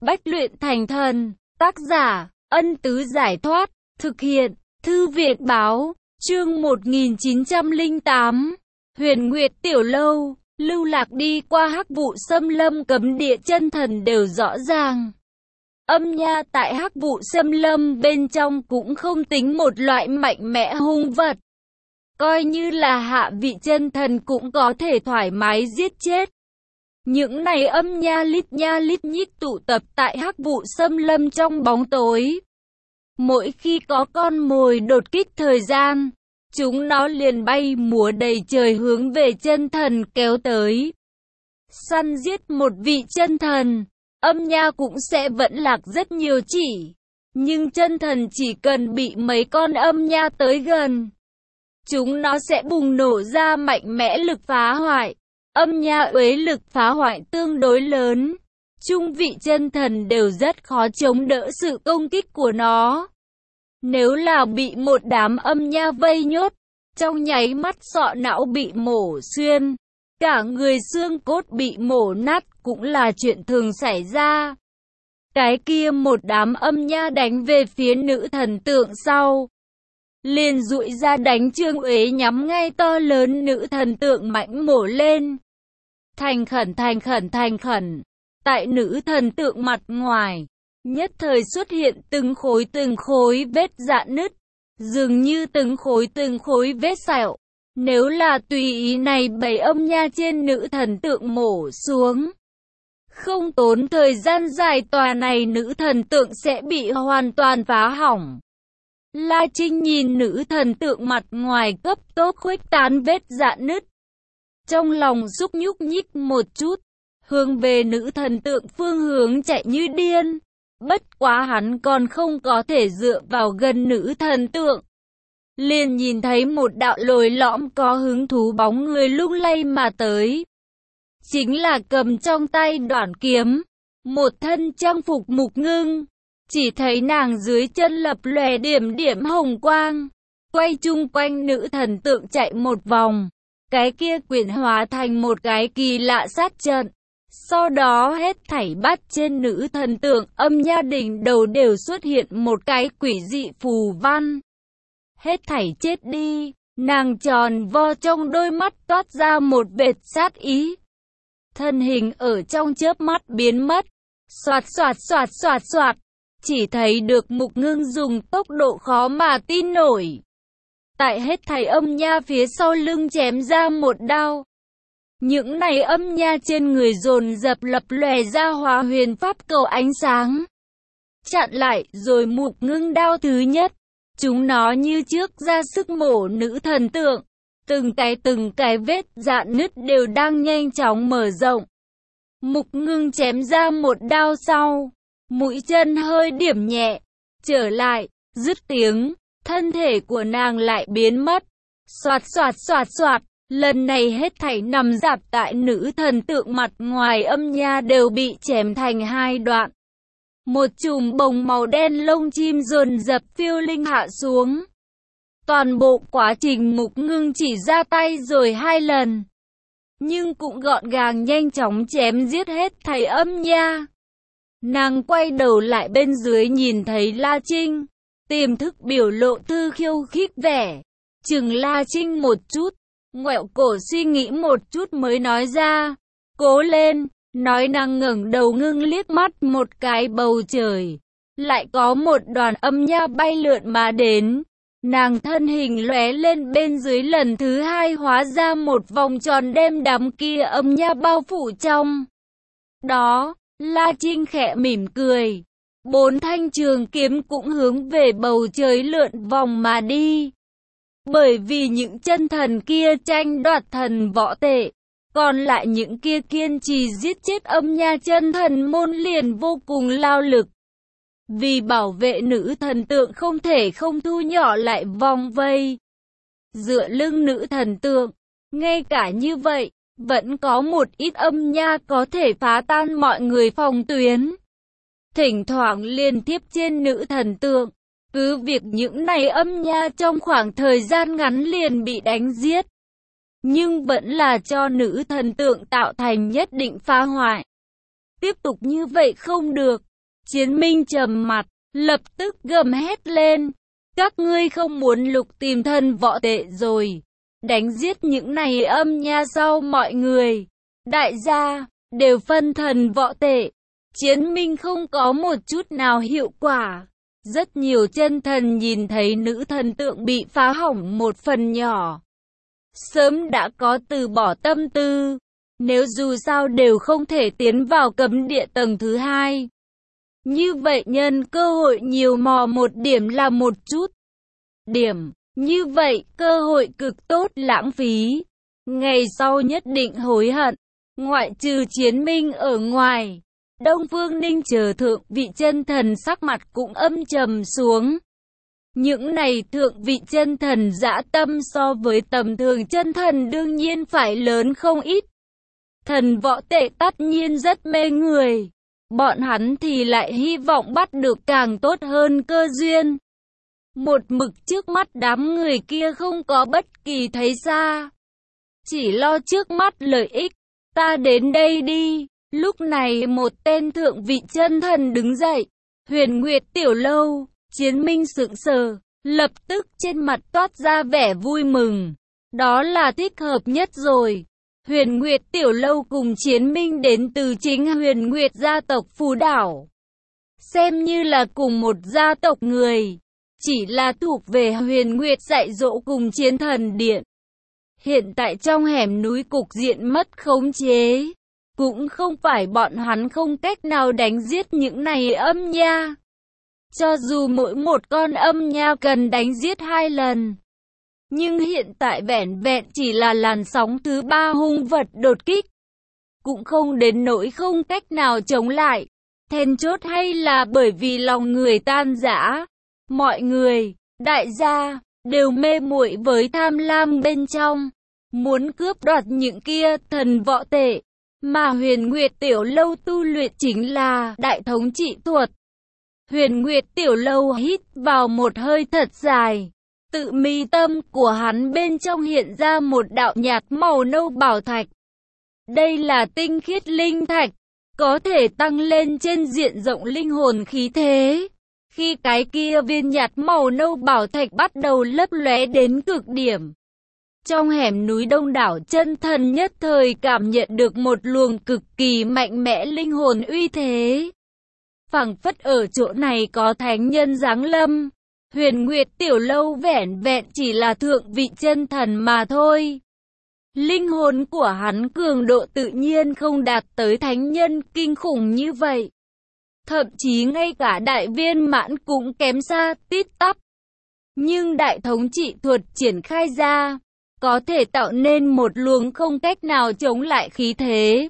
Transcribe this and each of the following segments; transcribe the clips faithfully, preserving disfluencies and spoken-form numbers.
Bách luyện thành thần. Tác giả, Ân Tứ Giải Thoát. Thực hiện, Thư Việt Báo. Chương một nghìn chín trăm lẻ tám. Huyền Nguyệt Tiểu Lâu. Lưu Lạc đi qua hắc vụ xâm lâm cấm địa chân thần đều rõ ràng. Âm nha tại hắc vụ xâm lâm bên trong cũng không tính một loại mạnh mẽ hung vật. Coi như là hạ vị chân thần cũng có thể thoải mái giết chết. Những này âm nha lít nha lít nhít tụ tập tại hắc vụ xâm lâm trong bóng tối. Mỗi khi có con mồi đột kích thời gian, chúng nó liền bay múa đầy trời hướng về chân thần kéo tới. Săn giết một vị chân thần, âm nha cũng sẽ vẫn lạc rất nhiều chỉ. Nhưng chân thần chỉ cần bị mấy con âm nha tới gần, chúng nó sẽ bùng nổ ra mạnh mẽ lực phá hoại. Âm nha uế lực phá hoại tương đối lớn. Trung vị chân thần đều rất khó chống đỡ sự công kích của nó. Nếu là bị một đám âm nha vây nhốt, trong nháy mắt sọ não bị mổ xuyên, cả người xương cốt bị mổ nát cũng là chuyện thường xảy ra. Cái kia một đám âm nha đánh về phía nữ thần tượng sau, liền dụi ra đánh Trương Uế nhắm ngay to lớn nữ thần tượng mãnh mổ lên. Thành khẩn thành khẩn thành khẩn, tại nữ thần tượng mặt ngoài, nhất thời xuất hiện từng khối từng khối vết rạn nứt, dường như từng khối từng khối vết sẹo. Nếu là tùy ý này bảy âm nha trên nữ thần tượng mổ xuống, không tốn thời gian dài tòa này nữ thần tượng sẽ bị hoàn toàn phá hỏng. La Trinh nhìn nữ thần tượng mặt ngoài cấp tốc khuếch tán vết rạn nứt, trong lòng xúc nhúc nhích một chút, hướng về nữ thần tượng phương hướng chạy như điên. Bất quá hắn còn không có thể dựa vào gần nữ thần tượng, liền nhìn thấy một đạo lồi lõm có hứng thú bóng người lung lay mà tới. Chính là cầm trong tay đoạn kiếm, một thân trang phục Mục Ngưng. Chỉ thấy nàng dưới chân lập lòe điểm điểm hồng quang, quay chung quanh nữ thần tượng chạy một vòng. Cái kia quyển hóa thành một cái kỳ lạ sát trận. Sau đó hết thảy bắt trên nữ thần tượng âm nha đỉnh đầu đều xuất hiện một cái quỷ dị phù văn. Hết thảy chết đi, nàng tròn vo trong đôi mắt toát ra một vệt sát ý. Thân hình ở trong chớp mắt biến mất, xoạt xoạt xoạt xoạt xoạt. Chỉ thấy được Mục Ngưng dùng tốc độ khó mà tin nổi, tại hết thảy âm nha phía sau lưng chém ra một đao. Những này âm nha trên người dồn dập lập lòe ra hóa huyền pháp cầu ánh sáng, chặn lại rồi Mục Ngưng đao thứ nhất. Chúng nó như trước ra sức mổ nữ thần tượng, từng cái từng cái vết rạn nứt đều đang nhanh chóng mở rộng. Mục Ngưng chém ra một đao sau, mũi chân hơi điểm nhẹ, trở lại, dứt tiếng, thân thể của nàng lại biến mất. Xoạt xoạt xoạt xoạt, lần này hết thảy nằm rạp tại nữ thần tượng mặt ngoài âm nha đều bị chém thành hai đoạn. Một chùm bồng màu đen lông chim dồn dập phiêu linh hạ xuống. Toàn bộ quá trình Mục Ngưng chỉ ra tay rồi hai lần, nhưng cũng gọn gàng nhanh chóng chém giết hết thảy âm nha. Nàng quay đầu lại bên dưới nhìn thấy La Trinh, tiềm thức biểu lộ thư khiêu khích vẻ, chừng La Trinh một chút, ngoẹo cổ suy nghĩ một chút mới nói ra, cố lên. Nói nàng ngẩng đầu ngưng liếc mắt một cái bầu trời, lại có một đoàn âm nha bay lượn mà đến. Nàng thân hình lóe lên bên dưới lần thứ hai hóa ra một vòng tròn đem đám kia âm nha bao phủ trong đó. La Trinh khẽ mỉm cười, bốn thanh trường kiếm cũng hướng về bầu trời lượn vòng mà đi. Bởi vì những chân thần kia tranh đoạt thần võ tệ, còn lại những kia kiên trì giết chết âm nha chân thần môn liền vô cùng lao lực. Vì bảo vệ nữ thần tượng không thể không thu nhỏ lại vòng vây dựa lưng nữ thần tượng. Ngay cả như vậy, vẫn có một ít âm nha có thể phá tan mọi người phòng tuyến, thỉnh thoảng liên tiếp trên nữ thần tượng. Cứ việc những này âm nha trong khoảng thời gian ngắn liền bị đánh giết, nhưng vẫn là cho nữ thần tượng tạo thành nhất định phá hoại. Tiếp tục như vậy không được, Chiến Minh trầm mặt, lập tức gầm hét lên. Các ngươi không muốn lục tìm thần võ tệ rồi. Đánh giết những này âm nha sau mọi người. Đại gia, đều phân thần võ tệ. Chiến Minh không có một chút nào hiệu quả. Rất nhiều chân thần nhìn thấy nữ thần tượng bị phá hỏng một phần nhỏ. Sớm đã có từ bỏ tâm tư. Nếu dù sao đều không thể tiến vào cấm địa tầng thứ hai. Như vậy nhân cơ hội nhiều mò một điểm là một chút. Điểm, như vậy cơ hội cực tốt lãng phí. Ngày sau nhất định hối hận. Ngoại trừ Chiến Minh ở ngoài. Đông Phương Ninh chờ thượng vị chân thần sắc mặt cũng âm trầm xuống. Những này thượng vị chân thần dã tâm so với tầm thường chân thần đương nhiên phải lớn không ít. Thần võ tệ tất nhiên rất mê người. Bọn hắn thì lại hy vọng bắt được càng tốt hơn cơ duyên. Một mực trước mắt đám người kia không có bất kỳ thấy xa. Chỉ lo trước mắt lợi ích. Ta đến đây đi. Lúc này một tên thượng vị chân thần đứng dậy. Huyền Nguyệt Tiểu Lâu. Chiến Minh sững sờ, lập tức trên mặt toát ra vẻ vui mừng. Đó là thích hợp nhất rồi. Huyền Nguyệt Tiểu Lâu cùng Chiến Minh đến từ chính Huyền Nguyệt gia tộc Phù Đảo. Xem như là cùng một gia tộc người. Chỉ là thuộc về Huyền Nguyệt dạy dỗ cùng Chiến Thần Điện. Hiện tại trong hẻm núi cục diện mất khống chế. Cũng không phải bọn hắn không cách nào đánh giết những này âm nha. Cho dù mỗi một con âm nha cần đánh giết hai lần. Nhưng hiện tại vẻn vẹn chỉ là làn sóng thứ ba hung vật đột kích. Cũng không đến nỗi không cách nào chống lại. Then chốt hay là bởi vì lòng người tan rã. Mọi người, đại gia, đều mê muội với tham lam bên trong. Muốn cướp đoạt những kia thần võ tệ. Mà Huyền Nguyệt Tiểu Lâu tu luyện chính là đại thống trị thuật. Huyền Nguyệt Tiểu Lâu hít vào một hơi thật dài. Tự mi tâm của hắn bên trong hiện ra một đạo nhạt màu nâu bảo thạch. Đây là tinh khiết linh thạch, có thể tăng lên trên diện rộng linh hồn khí thế. Khi cái kia viên nhạt màu nâu bảo thạch bắt đầu lấp lóe đến cực điểm. Trong hẻm núi đông đảo chân thần nhất thời cảm nhận được một luồng cực kỳ mạnh mẽ linh hồn uy thế. Phảng phất ở chỗ này có thánh nhân giáng lâm. Huyền Nguyệt Tiểu Lâu vẻn vẹn chỉ là thượng vị chân thần mà thôi. Linh hồn của hắn cường độ tự nhiên không đạt tới thánh nhân kinh khủng như vậy. Thậm chí ngay cả đại viên mãn cũng kém xa tít tắp. Nhưng đại thống trị thuật triển khai ra, có thể tạo nên một luồng không cách nào chống lại khí thế.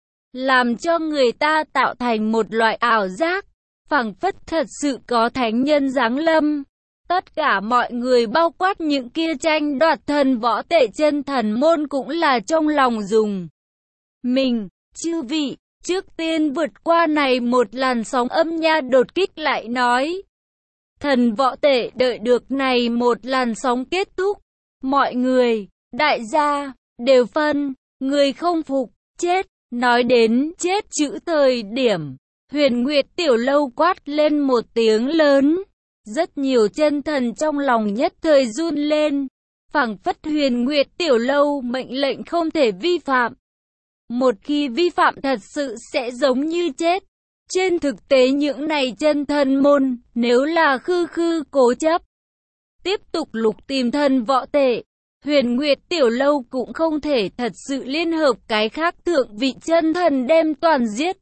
Làm cho người ta tạo thành một loại ảo giác, phảng phất thật sự có thánh nhân giáng lâm. Tất cả mọi người bao quát những kia tranh đoạt thần võ tệ chân thần môn cũng là trong lòng dùng mình. Chư vị, trước tiên vượt qua này một làn sóng âm nha đột kích lại nói. Thần võ tệ đợi được này một làn sóng kết thúc. Mọi người, đại gia, đều phân, người không phục, chết. Nói đến chết chữ thời điểm, Huyền Nguyệt Tiểu Lâu quát lên một tiếng lớn. Rất nhiều chân thần trong lòng nhất thời run lên. Phảng phất Huyền Nguyệt Tiểu Lâu mệnh lệnh không thể vi phạm. Một khi vi phạm thật sự sẽ giống như chết. Trên thực tế những này chân thần môn, nếu là khư khư cố chấp, tiếp tục lục tìm thần võ tệ, Huyền Nguyệt Tiểu Lâu cũng không thể thật sự liên hợp cái khác thượng vị chân thần đem toàn giết.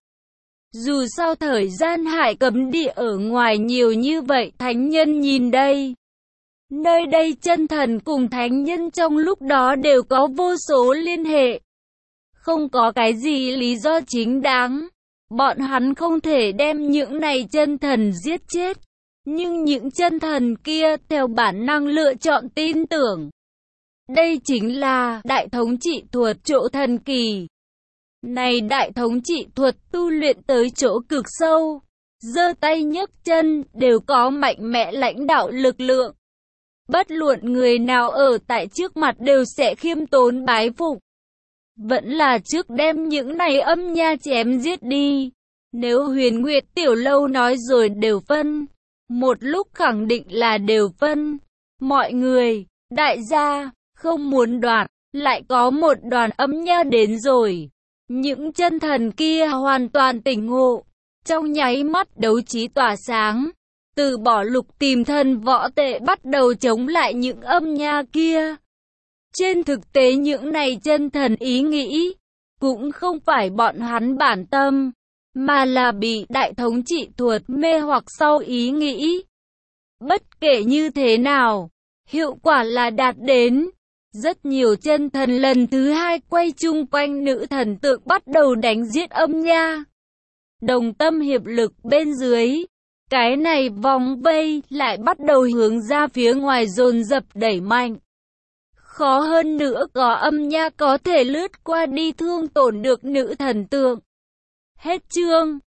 Dù sao thời gian hải cấm địa ở ngoài nhiều như vậy thánh nhân nhìn đây. Nơi đây chân thần cùng thánh nhân trong lúc đó đều có vô số liên hệ. Không có cái gì lý do chính đáng. Bọn hắn không thể đem những này chân thần giết chết. Nhưng những chân thần kia theo bản năng lựa chọn tin tưởng. Đây chính là đại thống trị thuật chỗ thần kỳ. Này đại thống trị thuật tu luyện tới chỗ cực sâu, giơ tay nhấc chân đều có mạnh mẽ lãnh đạo lực lượng. Bất luận người nào ở tại trước mặt đều sẽ khiêm tốn bái phục. Vẫn là trước đem những này âm nha chém giết đi. Nếu Huyền Nguyệt Tiểu Lâu nói rồi đều phân, một lúc khẳng định là đều phân. Mọi người, đại gia, không muốn đoạt, lại có một đoàn âm nha đến rồi. Những chân thần kia hoàn toàn tỉnh ngộ, trong nháy mắt đấu trí tỏa sáng, từ bỏ lục tìm thần võ tệ bắt đầu chống lại những âm nha kia. Trên thực tế những này chân thần ý nghĩ, cũng không phải bọn hắn bản tâm, mà là bị đại thống trị thuật mê hoặc sau ý nghĩ. Bất kể như thế nào, hiệu quả là đạt đến. Rất nhiều chân thần lần thứ hai quay chung quanh nữ thần tượng bắt đầu đánh giết âm nha. Đồng tâm hiệp lực bên dưới, cái này vòng vây lại bắt đầu hướng ra phía ngoài dồn dập đẩy mạnh. Khó hơn nữa có âm nha có thể lướt qua đi thương tổn được nữ thần tượng. Hết chương.